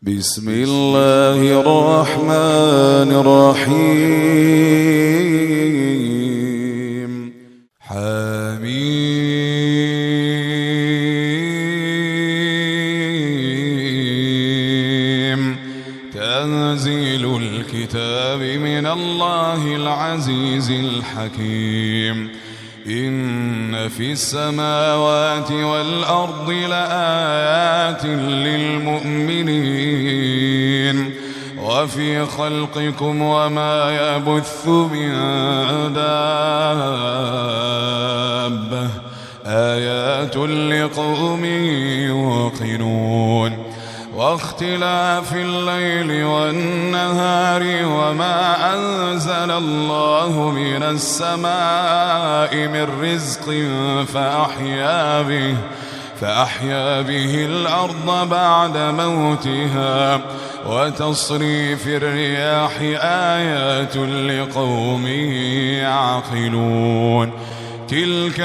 بسم الله الرحمن الرحيم. حميم. تنزيل الكتاب من الله العزيز الحكيم. إن في السماوات والأرض لآيات للمؤمنين وفي خلقكم وما يبث من دابة آيات لقوم يوقنون. واختلاف الليل والنهار وما أنزل الله من السماء من رزق فأحيا به الأرض بعد موتها وتصريف الرياح آيات لقوم يعقلون. تلك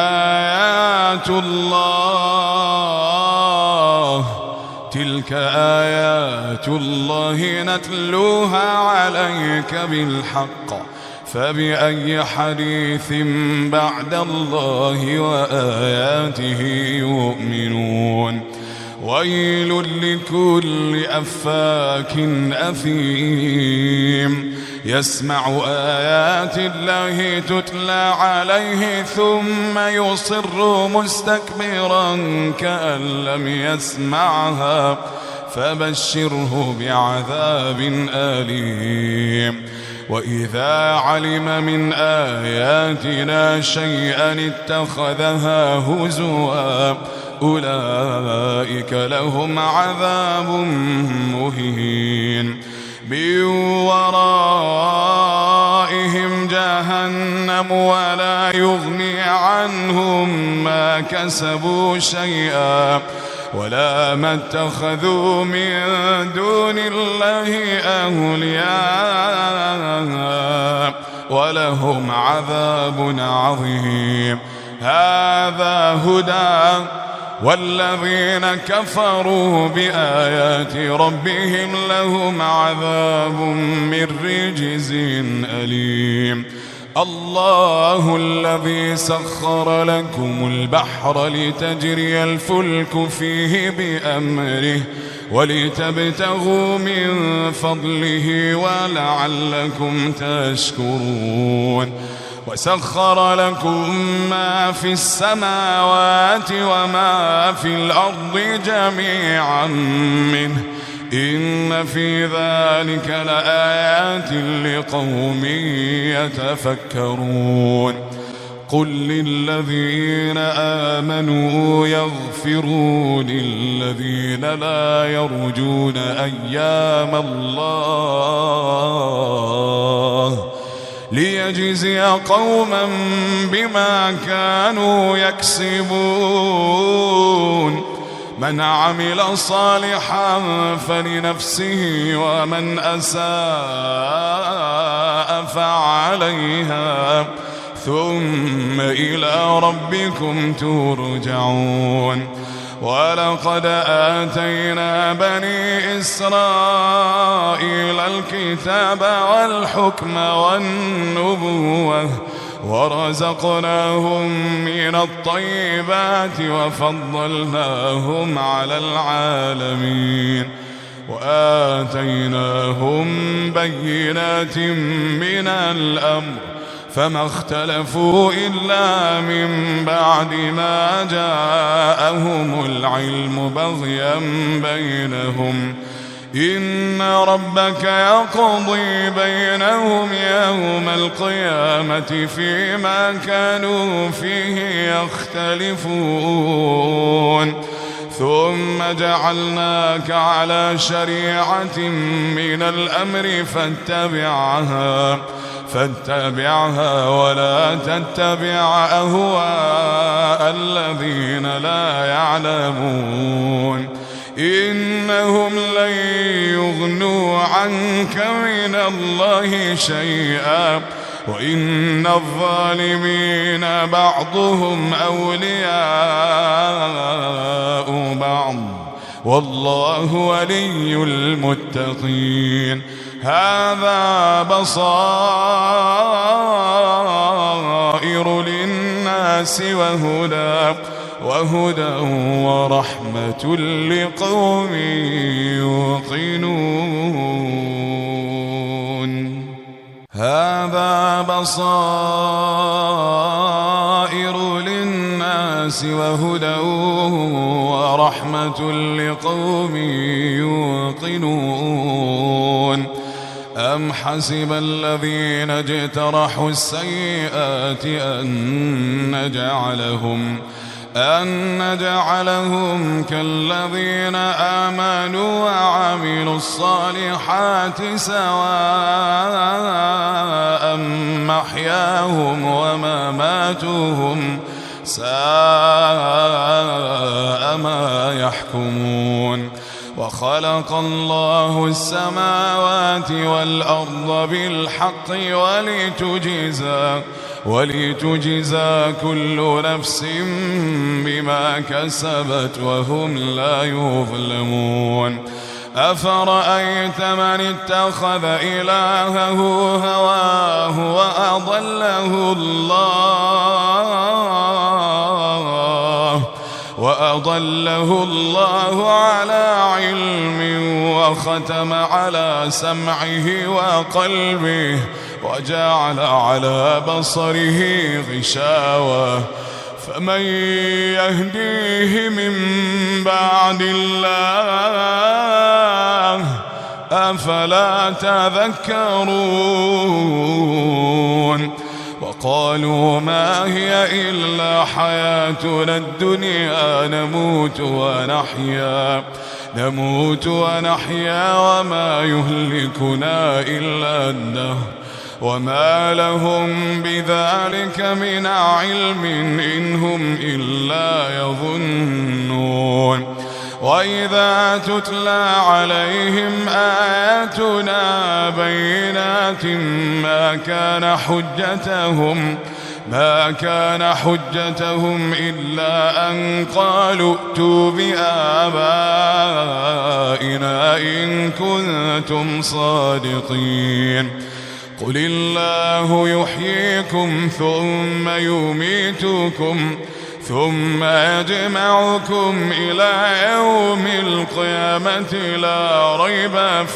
آيات الله نتلوها عليك بالحق فبأي حديث بعد الله وآياته يؤمنون. ويل لكل أفاك أثيم يسمع آيات الله تتلى عليه ثم يصر مستكبرا كأن لم يسمعها فبشره بعذاب أليم. وإذا علم من آياتنا شيئا اتخذها هزوا أولئك لهم عذاب مهين. من ورائهم جهنم ولا يغني عنهم ما كسبوا شيئا ولا ما اتخذوا من دون الله أولياء ولهم عذاب عظيم. هذا هدى والذين كفروا بآيات ربهم لهم عذاب من رجز أليم. الله الذي سخر لكم البحر لتجري الفلك فيه بأمره ولتبتغوا من فضله ولعلكم تشكرون. وسخر لكم ما في السماوات وما في الأرض جميعا منه إن في ذلك لآيات لقوم يتفكرون. قل للذين آمنوا يغفروا للذين لا يرجون أيام الله ليجزي قوما بما كانوا يكسبون. من عمل صالحا فلنفسه ومن أساء فعليها ثم إلى ربكم ترجعون. ولقد آتينا بني إسرائيل الكتاب والحكم والنبوة ورزقناهم من الطيبات وفضلناهم على العالمين وآتيناهم بينات من الأمر فما اختلفوا إلا من بعد ما جاءهم العلم بغيا بينهم. إن ربك يقضي بينهم يوم القيامة فيما كانوا فيه يختلفون. ثم جعلناك على شريعة من الأمر فاتبعها ولا تتبع أهواء الذين لا يعلمون. إنهم لن يغنوا عنك من الله شيئا وإن الظالمين بعضهم أولياء بعض والله ولي المتقين. هذا بصائر للناس وهدى ورحمة لقوم يوقنون. هذا بصائر للناس وهدى ورحمة لقوم يوقنون. أم حسب الذين اجترحوا السيئات أن نجعلهم كالذين آمنوا وعملوا الصالحات سواء محياهم ومماتهم ساء ما يحكمون. وخلق الله السماوات والأرض بالحق ولتجزى كل نفس بما كسبت وهم لا يظلمون. أفرأيت من اتخذ إلهه هواه وأضله الله على علم وختم على سمعه وقلبه وجعل على بصره غشاوة فمن يهديه من بعد الله أفلا تذكرون. وقالوا ما هي إلا حياتنا الدنيا نموت ونحيا وما يهلكنا إلا الدهر وما لهم بذلك من علم إن هم إلا يظنون. وإذا تتلى عليهم آياتنا بينات ما كان حجتهم إلا أن قالوا ائتوا بآبائنا إن كنتم صادقين. قل الله يحييكم ثم يميتكم ثم يجمعكم إلى يوم القيامة لا ريب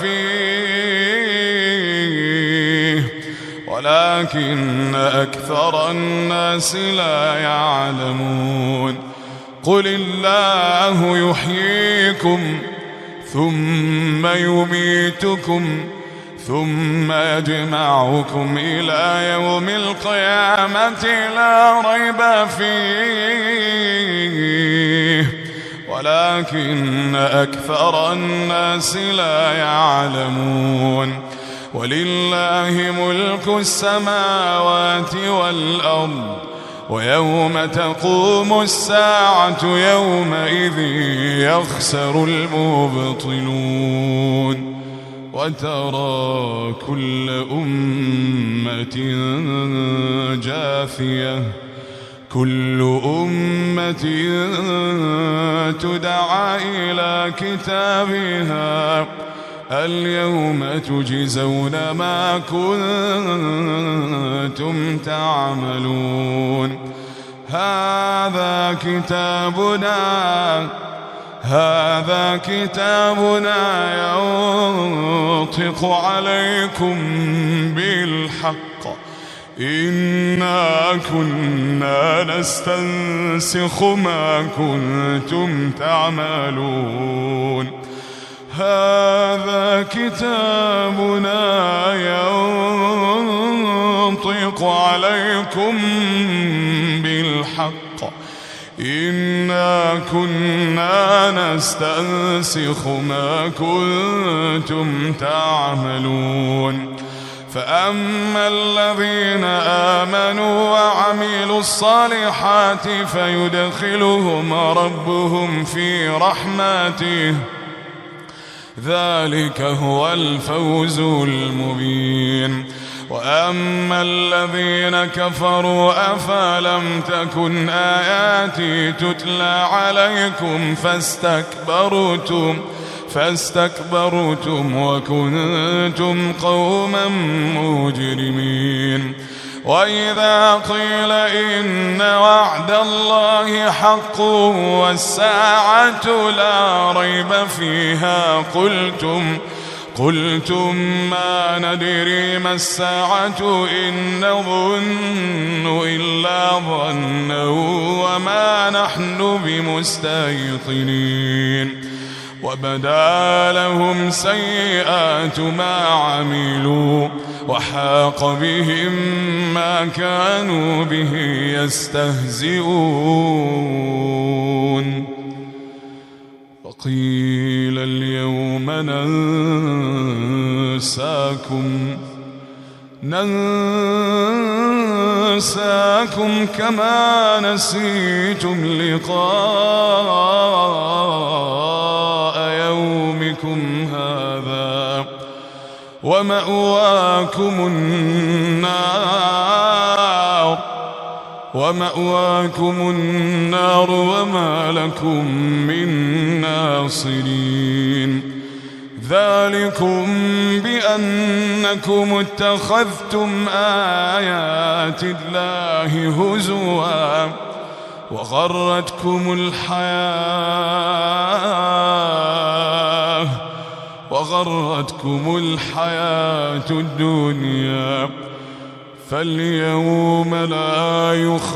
فيه ولكن أكثر الناس لا يعلمون. قل الله يحييكم ثم يميتكم ثم يجمعكم إلى يوم القيامة لا ريب فيه ولكن أكثر الناس لا يعلمون. ولله ملك السماوات والأرض ويوم تقوم الساعة يومئذ يخسر المبطلون. وترى كل أمة جاثية كل أمة تدعى إلى كتابها اليوم تجزون ما كنتم تعملون. هذا كتابنا ينطق عليكم بالحق إنا كنا نستنسخ ما كنتم تعملون. هذا كتابنا ينطق عليكم بالحق إنا كنا نستنسخ ما كنتم تعملون. فأما الذين آمنوا وعملوا الصالحات فيدخلهم ربهم في رحمته ذلك هو الفوز المبين. وأما الذين كفروا أفلم تكن آياتي تتلى عليكم فاستكبرتم وكنتم قوما مجرمين. وإذا قيل إن وعد الله حق والساعة لا ريب فيها قلتم ما ندري ما الساعة إن نظن إلا ظنا وما نحن بمستيقنين. وبدا لهم سيئات ما عملوا وحاق بهم ما كانوا به يستهزئون. وقيل اليوم ننساكم كما نسيتم لقاء يومكم هذا ومأواكم النار وما لكم من ناصرين. ذلكم بأنكم اتخذتم آيات الله هزوا وغرتكم الحياة الدنيا فاليوم لا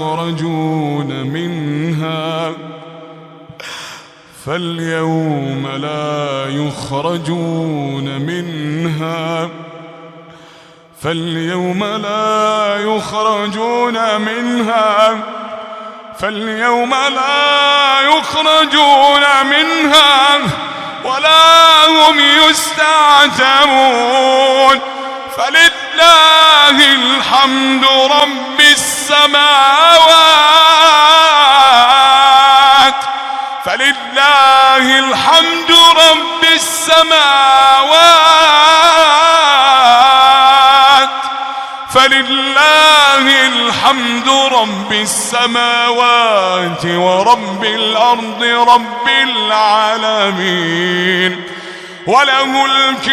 يخرجون منها ولا هم يستعتبون. فلله الحمد رب السماوات ورب الأرض رب العالمين. وله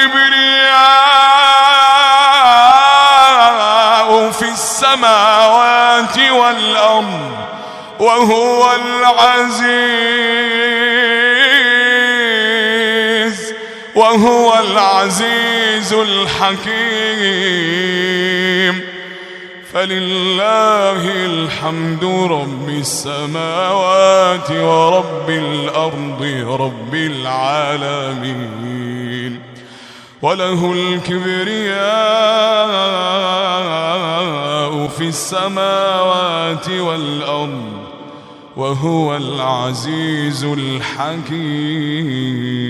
الكبرياء في السماوات والأرض وهو العزيز الحكيم. فلله الحمد رب السماوات ورب الأرض رب العالمين. وله الكبرياء في السماوات والأرض وهو العزيز الحكيم.